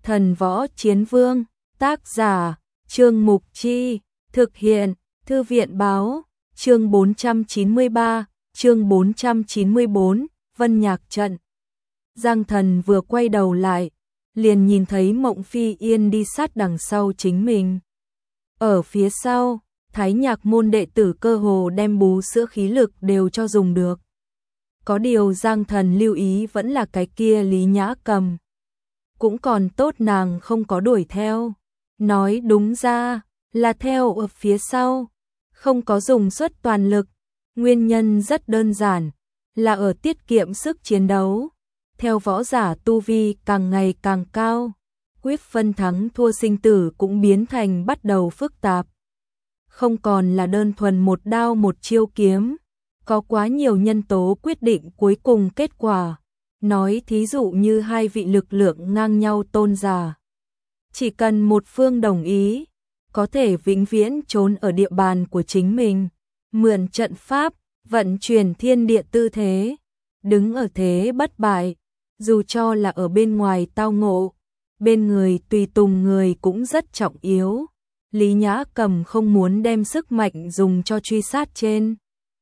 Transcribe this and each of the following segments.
Thần Võ Chiến Vương, tác giả, Trương Mục Chi, thực hiện, Thư viện Báo, chương 493, chương 494, Vân Nhạc Trận. Giang Thần vừa quay đầu lại, liền nhìn thấy Mộng Phi Yên đi sát đằng sau chính mình. Ở phía sau, Thái Nhạc môn đệ tử cơ hồ đem bú sữa khí lực đều cho dùng được. Có điều Giang Thần lưu ý vẫn là cái kia Lý Nhã Cầm. Cũng còn tốt nàng không có đuổi theo. Nói đúng ra là theo ở phía sau, không có dùng suất toàn lực. Nguyên nhân rất đơn giản, là ở tiết kiệm sức chiến đấu. Theo võ giả tu vi càng ngày càng cao, quyết phân thắng thua sinh tử cũng biến thành bắt đầu phức tạp. Không còn là đơn thuần một đao một chiêu kiếm, có quá nhiều nhân tố quyết định cuối cùng kết quả. Nói thí dụ như hai vị lực lượng ngang nhau tôn giả. Chỉ cần một phương đồng ý, có thể vĩnh viễn trốn ở địa bàn của chính mình, mượn trận pháp, vận chuyển thiên địa tư thế, đứng ở thế bất bại, dù cho là ở bên ngoài tao ngộ, bên người tùy tùng người cũng rất trọng yếu. Lý Nhã Cầm không muốn đem sức mạnh dùng cho truy sát trên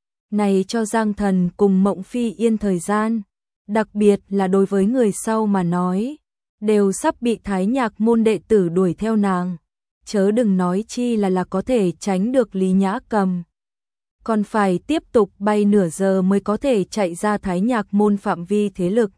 này cho Giang Thần cùng Mộng Phi Yên thời gian, đặc biệt là đối với người sau mà nói, đều sắp bị Thái Nhạc môn đệ tử đuổi theo nàng, chớ đừng nói chi là có thể tránh được Lý Nhã Cầm. Còn phải tiếp tục bay nửa giờ mới có thể chạy ra Thái Nhạc môn phạm vi thế lực.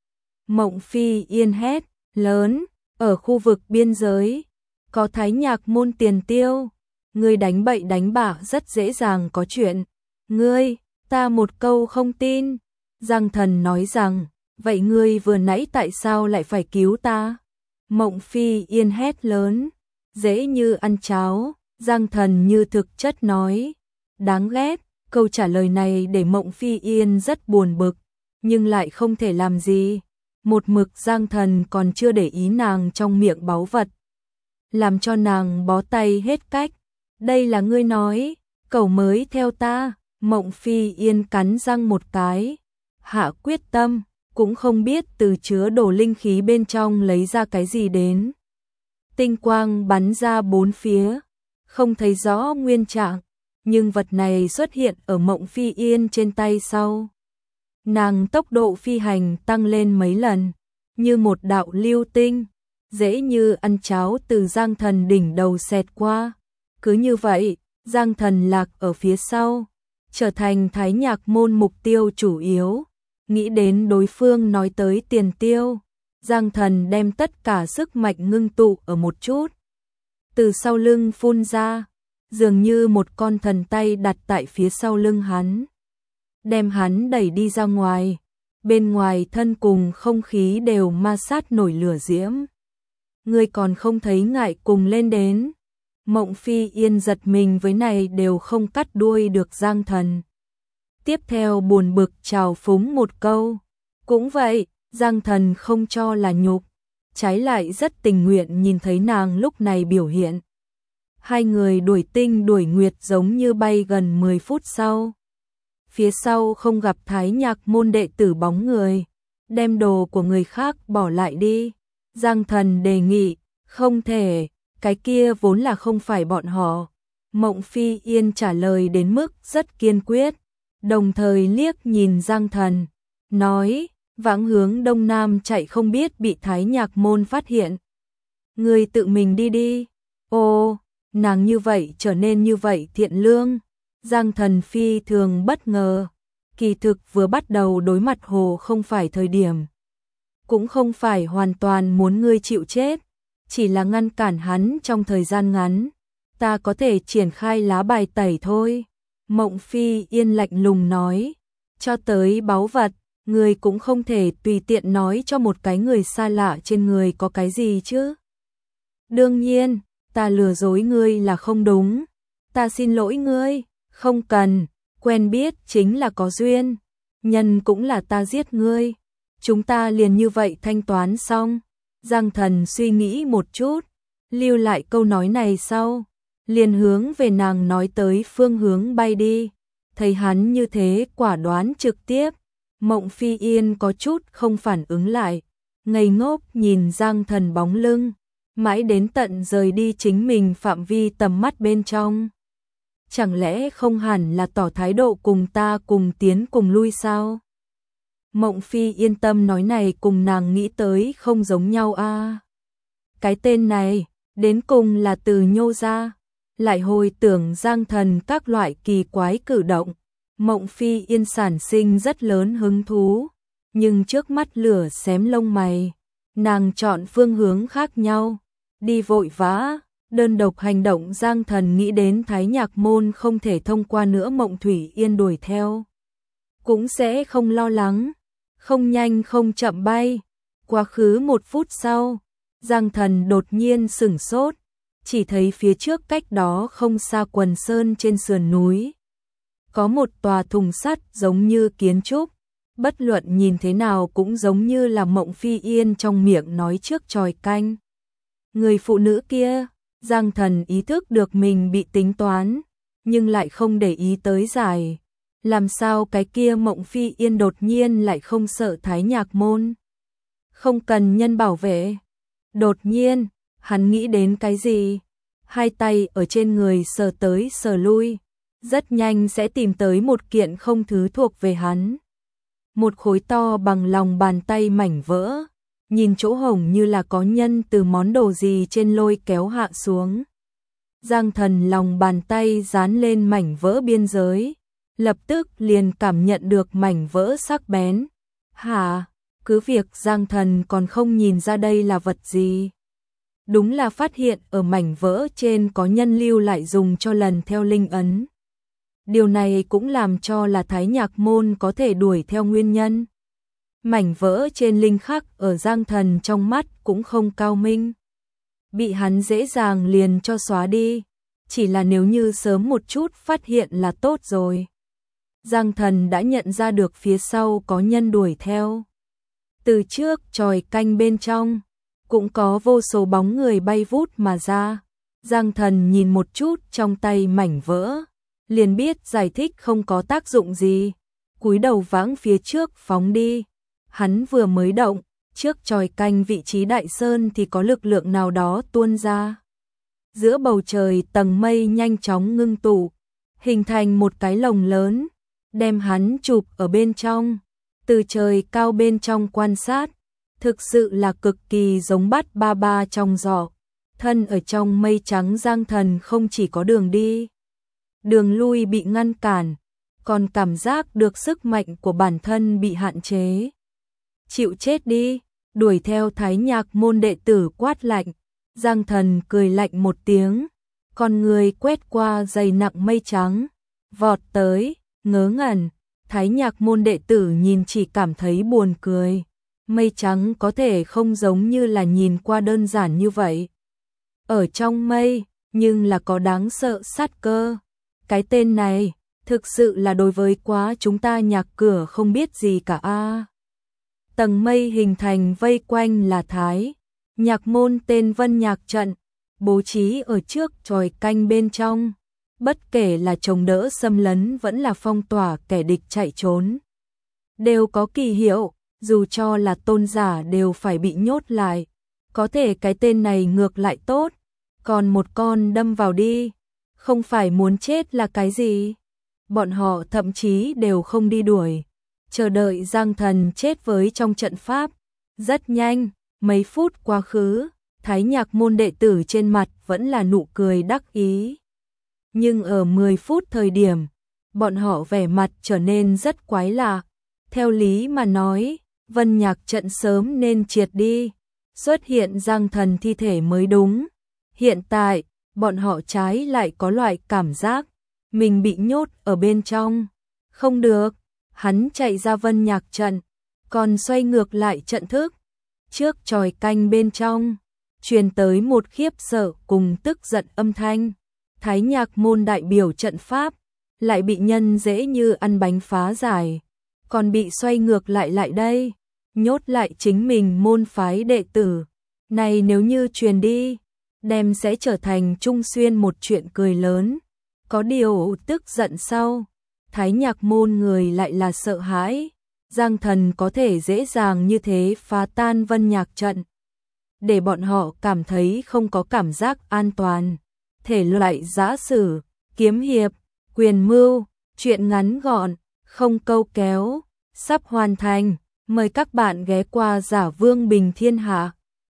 Mộng Phi Yên hét lớn, ở khu vực biên giới, có Thái Nhạc môn tiền tiêu, ngươi đánh bậy đánh bạ rất dễ dàng có chuyện. Ngươi, ta một câu không tin. Giang Thần nói rằng, vậy ngươi vừa nãy tại sao lại phải cứu ta? Mộng Phi Yên hét lớn, dễ như ăn cháo. Giang Thần như thực chất nói, đáng ghét. Câu trả lời này để Mộng Phi Yên rất buồn bực, nhưng lại không thể làm gì. Một mực Giang Thần còn chưa để ý nàng trong miệng báu vật, làm cho nàng bó tay hết cách. Đây là ngươi nói, cậu mới theo ta. Mộng Phi Yên cắn răng một cái, hạ quyết tâm, cũng không biết từ chứa đồ linh khí bên trong lấy ra cái gì đến. Tinh quang bắn ra bốn phía, không thấy rõ nguyên trạng, nhưng vật này xuất hiện ở Mộng Phi Yên trên tay sau. Nàng tốc độ phi hành tăng lên mấy lần, như một đạo lưu tinh, dễ như ăn cháo từ Giang Thần đỉnh đầu xẹt qua. Cứ như vậy, Giang Thần lạc ở phía sau, trở thành Thái Nhạc môn mục tiêu chủ yếu. Nghĩ đến đối phương nói tới tiền tiêu, Giang Thần đem tất cả sức mạnh ngưng tụ ở một chút. Từ sau lưng phun ra, dường như một con thần tay đặt tại phía sau lưng hắn, đem hắn đẩy đi ra ngoài. Bên ngoài thân cùng không khí đều ma sát nổi lửa diễm. Ngươi còn không thấy ngại cùng lên đến. Mộng Phi Yên giật mình với này đều không cắt đuôi được Giang Thần. Tiếp theo buồn bực trào phúng một câu. Cũng vậy, Giang Thần không cho là nhục, trái lại rất tình nguyện nhìn thấy nàng lúc này biểu hiện. Hai người đuổi tinh đuổi nguyệt giống như bay gần 10 phút sau. Phía sau không gặp Thái Nhạc môn đệ tử bóng người, đem đồ của người khác bỏ lại đi. Giang Thần đề nghị, không thể, cái kia vốn là không phải bọn họ. Mộng Phi Yên trả lời đến mức rất kiên quyết, đồng thời liếc nhìn Giang Thần, nói, vãng hướng đông nam chạy không biết bị Thái Nhạc môn phát hiện. Người tự mình đi đi. Ồ, nàng như vậy trở nên như vậy thiện lương. Giang Thần phi thường bất ngờ, kỳ thực vừa bắt đầu đối mặt Hồ không phải thời điểm. Cũng không phải hoàn toàn muốn ngươi chịu chết, chỉ là ngăn cản hắn trong thời gian ngắn. Ta có thể triển khai lá bài tẩy thôi. Mộng Phi Yên lạnh lùng nói, cho tới báu vật, ngươi cũng không thể tùy tiện nói cho một cái người xa lạ trên người có cái gì chứ. Đương nhiên, ta lừa dối ngươi là không đúng. Ta xin lỗi ngươi, không cần, quen biết chính là có duyên. Nhân cũng là ta giết ngươi. Chúng ta liền như vậy thanh toán xong. Giang Thần suy nghĩ một chút, lưu lại câu nói này sau, liền hướng về nàng nói tới phương hướng bay đi. Thấy hắn như thế quả đoán trực tiếp, Mộng Phi Yên có chút không phản ứng lại, ngây ngốc nhìn Giang Thần bóng lưng, mãi đến tận rời đi chính mình phạm vi tầm mắt bên trong. Chẳng lẽ không hẳn là tỏ thái độ cùng ta cùng tiến cùng lui sao? Mộng Phi yên tâm nói này cùng nàng nghĩ tới không giống nhau a. Cái tên này, đến cùng là từ nhô ra, lại hồi tưởng Giang Thần các loại kỳ quái cử động. Mộng Phi Yên sản sinh rất lớn hứng thú, nhưng trước mắt lửa xém lông mày, nàng chọn phương hướng khác nhau, đi vội vã, đơn độc hành động. Giang Thần nghĩ đến Thái Nhạc Môn không thể thông qua nữa, Mộng Thủy Yên đuổi theo, cũng sẽ không lo lắng, không nhanh không chậm bay. Quá khứ 1 phút sau, Giang Thần đột nhiên sửng sốt, chỉ thấy phía trước cách đó không xa Quần Sơn trên sườn núi có một tòa thùng sắt giống như kiến trúc, bất luận nhìn thế nào cũng giống như là Mộng Phi Yên trong miệng nói trước chòi canh. Người phụ nữ kia, Giang Thần ý thức được mình bị tính toán, nhưng lại không để ý tới giải. Làm sao cái kia Mộng Phi Yên đột nhiên lại không sợ Thái Nhạc Môn? Không cần nhân bảo vệ. Đột nhiên, hắn nghĩ đến cái gì? Hai tay ở trên người sờ tới sờ lui, rất nhanh sẽ tìm tới một kiện không thứ thuộc về hắn. Một khối to bằng lòng bàn tay mảnh vỡ, nhìn chỗ hổng như là có nhân từ món đồ gì trên lôi kéo hạ xuống. Giang Thần lòng bàn tay dán lên mảnh vỡ biên giới, lập tức liền cảm nhận được mảnh vỡ sắc bén. Hả? Cứ việc Giang Thần còn không nhìn ra đây là vật gì. Đúng là phát hiện ở mảnh vỡ trên có nhân lưu lại dùng cho lần theo linh ấn. Điều này cũng làm cho là Thái Nhạc Môn có thể đuổi theo nguyên nhân. Mảnh vỡ trên linh khắc ở Giang Thần trong mắt cũng không cao minh, bị hắn dễ dàng liền cho xóa đi, chỉ là nếu như sớm một chút phát hiện là tốt rồi. Giang Thần đã nhận ra được phía sau có nhân đuổi theo. Từ trước chòi canh bên trong cũng có vô số bóng người bay vút mà ra. Giang Thần nhìn một chút trong tay mảnh vỡ, liền biết giải thích không có tác dụng gì, cúi đầu vãng phía trước phóng đi. Hắn vừa mới động, trước chòi canh vị trí đại sơn thì có lực lượng nào đó tuôn ra. Giữa bầu trời tầng mây nhanh chóng ngưng tụ, hình thành một cái lồng lớn, đem hắn chụp ở bên trong. Từ trời cao bên trong quan sát, thực sự là cực kỳ giống Bắt Ba Ba trong giỏ. Thân ở trong mây trắng, Giang Thần không chỉ có đường đi, đường lui bị ngăn cản, còn cảm giác được sức mạnh của bản thân bị hạn chế. Chịu chết đi, đuổi theo Thái Nhạc Môn đệ tử quát lạnh. Giang Thần cười lạnh một tiếng, con người quét qua dày nặng mây trắng, vọt tới, ngớ ngẩn. Thái Nhạc Môn đệ tử nhìn chỉ cảm thấy buồn cười. Mây trắng có thể không giống như là nhìn qua đơn giản như vậy. Ở trong mây, nhưng là có đáng sợ sát cơ. Cái tên này, thực sự là đối với quá chúng ta Nhạc Cửa không biết gì cả a. Tầng mây hình thành vây quanh là Thái Nhạc Môn tên Vân Nhạc trận, bố trí ở trước chòi canh bên trong. Bất kể là chống đỡ xâm lấn vẫn là phong tỏa kẻ địch chạy trốn, đều có kỳ hiệu, dù cho là tôn giả đều phải bị nhốt lại. Có thể cái tên này ngược lại tốt, còn một con đâm vào đi, không phải muốn chết là cái gì. Bọn họ thậm chí đều không đi đuổi, chờ đợi Giang Thần chết với trong trận pháp. Rất nhanh, mấy phút quá khứ, Thái Nhạc Môn đệ tử trên mặt vẫn là nụ cười đắc ý. Nhưng ở 10 phút thời điểm, bọn họ vẻ mặt trở nên rất quái lạ. Theo lý mà nói, Vân Nhạc trận sớm nên triệt đi, xuất hiện Giang Thần thi thể mới đúng. Hiện tại, bọn họ trái lại có loại cảm giác mình bị nhốt ở bên trong. Không được, hắn chạy ra Vân Nhạc trận, còn xoay ngược lại trận thức. Trước chòi canh bên trong, truyền tới một khiếp sợ cùng tức giận âm thanh. Thái Nhạc Môn đại biểu trận pháp, lại bị nhân dễ như ăn bánh phá giải, còn bị xoay ngược lại đây, nhốt lại chính mình môn phái đệ tử. Này nếu như truyền đi, đem sẽ trở thành Trung Xuyên một chuyện cười lớn. Có điều tức giận sau, Thái Nhạc Môn người lại là sợ hãi. Giang Thần có thể dễ dàng như thế phá tan Vân Nhạc trận, để bọn họ cảm thấy không có cảm giác an toàn. Thể loại giã sử, kiếm hiệp, quyền mưu, truyện ngắn gọn, không câu kéo, sắp hoàn thành. Mời các bạn ghé qua Giả Vương Bình Thiên Hạ.